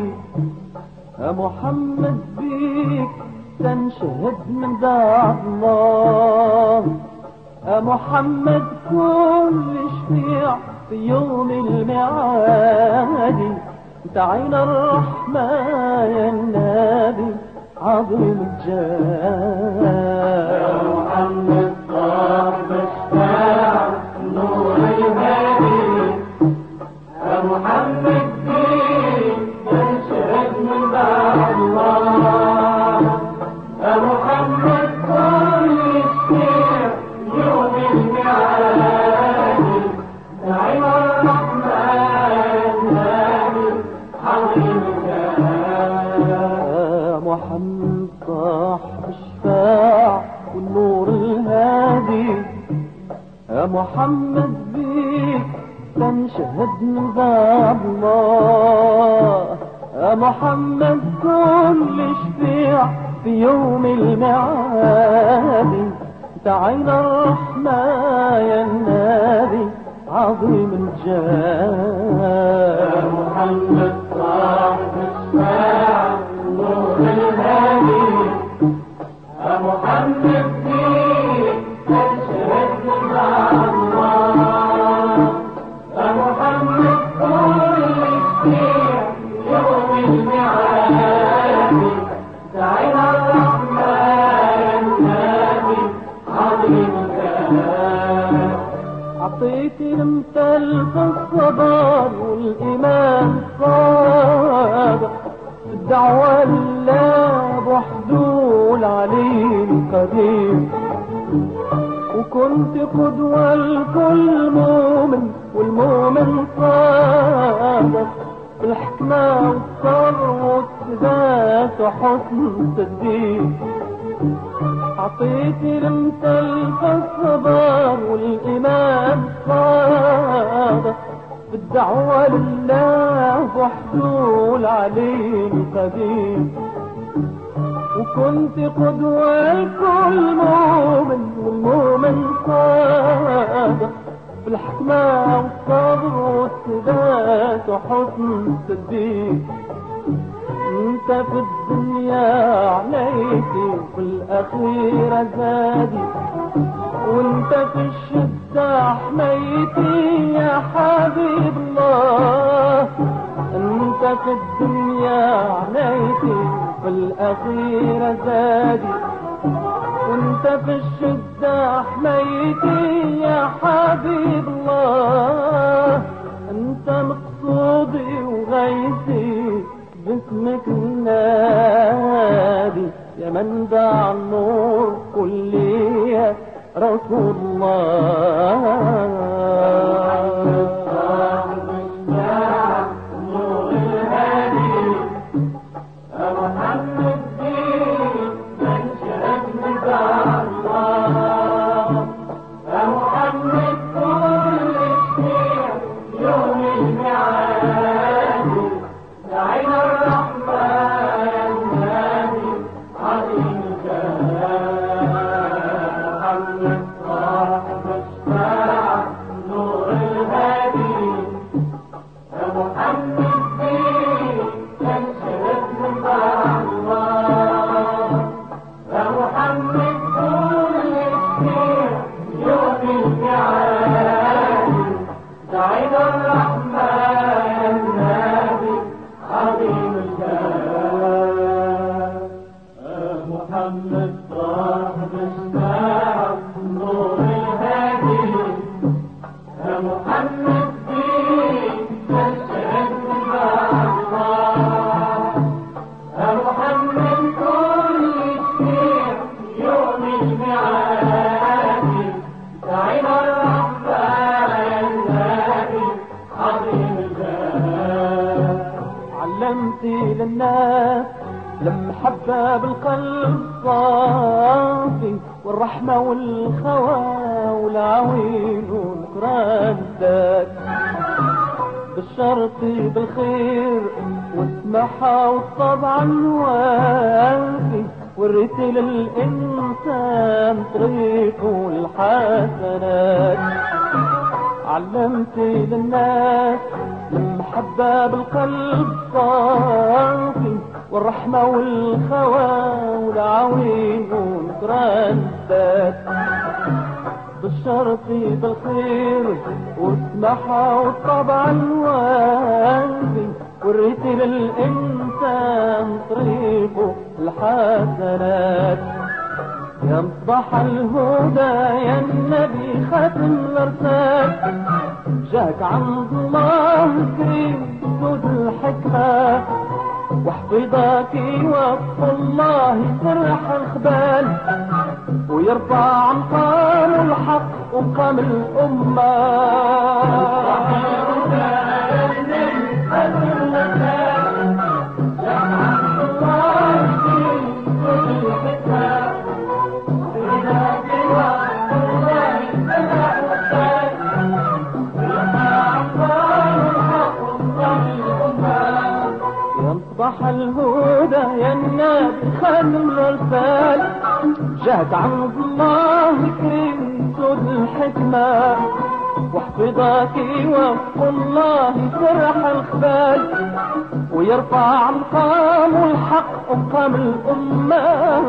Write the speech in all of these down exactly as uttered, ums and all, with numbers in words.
يا محمد بيك تنشهد من دار الله. يا محمد كل شفيع في يوم الميعاد، انت عين الرحمة يا النبي عظيم الجاه. يا محمد صاحب الشفاعة نور الهادي، يا محمد بيك تنشهد من دار الله. يا محمد كل شفيع يوم الميعاد، نعيم الرحمن عظيم الجاه. يا محمد صاحب الشفاعة والنور الهادي، يا محمد بيك تنشهد من باب الله. يا محمد كل شفيع في يوم الميعاد، انت عين الرحمة يا النبي عظيم الجاه. يا محمد صاحب الشفاعة نور الهادي، يا محمد بيك تنشهد من دار الله. يا محمد كل شفيع يوم الميعاد، دعينا الرحمن النبي عظيم الجاه. عطيتي المثل في الصبر والإيمان صادق، الدعوة لله وحده العلي القدير، وكنت قدوة لكل مؤمن والمؤمن صادق، بالحكمة والصبر والثبات وحسن التدبير. عطيتي المثل في الصبر والإيمان صادق، بالدعوة لله وحده العلي القدير، وكنت قدوة لكل مؤمن والمؤمن صادق، بالحكمة والصبر والثبات وحسن التدبير. انت في الدنيا عليتي وفي الاخيرة زادي، وانت في الشدة حميتي يا حبيب الله. انت في الدنيا عليتي وفي الاخيرة زادي، وانت في الشدة حميتي يا حبيب الله. انت مقصودي وغايتي باسمك النادي، يا منبع النور كلية رسول الله. صاحب الشفاعة نور الهادي، يا محمد بيك تنشهد من دار الله. يا محمد كل شفيع يوم الميعاد، دعينا الرحمن النبي عظيم الجاه. محمد صاحب الشفاعة نور الهادي، يا محمد بيك تنشهد من دار الله. يا محمد كل شفيع يوم الميعاد، دعينا الرحمن النبي عظيم الجاه. يا محمد صاحب الشفاعة نور الهادي، يا محمد بيك تنشهد من دار الله. يا محمد كل شفيع يوم الميعاد، دعينا الرحمن النبي عظيم الجاه. علمتي للناس المحبة بالقلب صافي، والرحمة والخوى والعوين ونكران الذات، بالشرط بالخير والسماحة والطبع الوافي، وريتي للإنسان طريقه الحسنات. علمتي للناس المحبة بالقلب صافي، بالرحمة والخوى والعوين ونتردد بالشرطي بالخير والسماحة والطبع الوافي وريت للإنسان طريقه الحسنات. يا مصباح الهدى يا النبي ختم الارسال جاك عند الله كريم سود الحكمة وحفظك يوفق الله سرح الخبال ويرفع مقام الحق ومقام الأمة. صح الهدى يا النبي خاتم الرسال جاك عند الله كريم سود الحكمة وحفظك يوفق الله سرح الخبال ويرفع مقام الحق ومقام الأمة.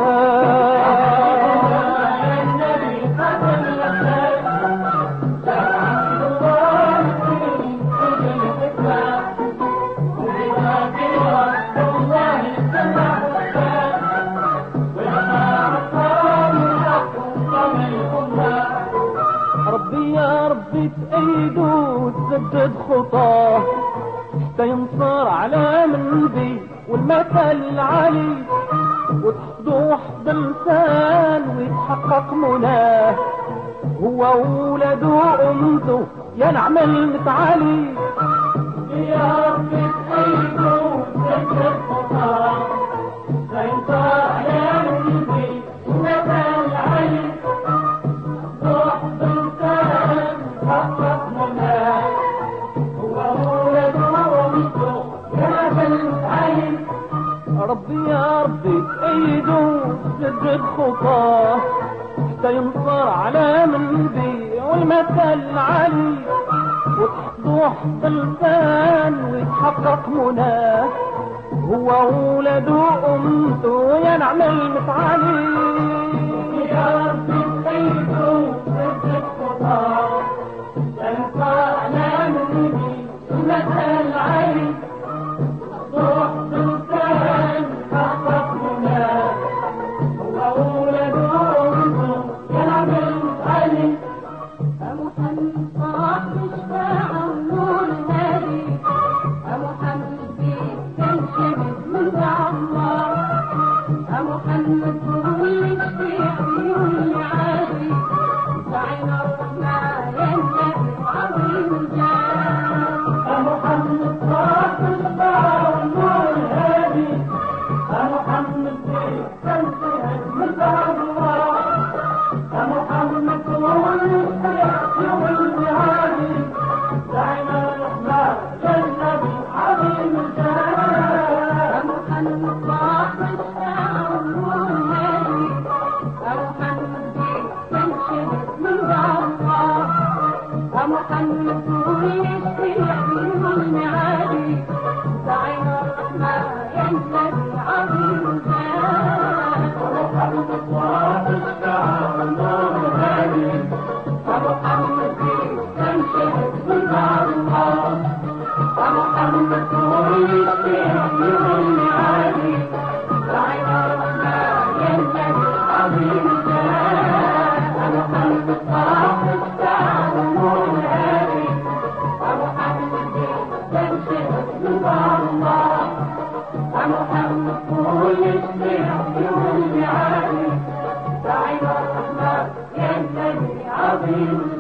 ربي يا ربي تأيده وتسدد خطاه حتى ينصر على منبي والمثل العلي وتحفظه حفظ لسان ويتحقق مناه هو وولده وأمته يا نعم المتعالي. يا ربي تأيده وتسدد خطاه حتى ينصر على منبي والمثل العلي ربي يا ربي تأيده وتسدد خطاه حتى ينصر على منبي والمثل العلي وتحفظه حفظ لسان ويتحقق مناه هو وولده وأمته يا نعم المتعالي. يا ربي تأيده وتسدد خطاه حتى ينصر على منبي والمثل العلي عظيم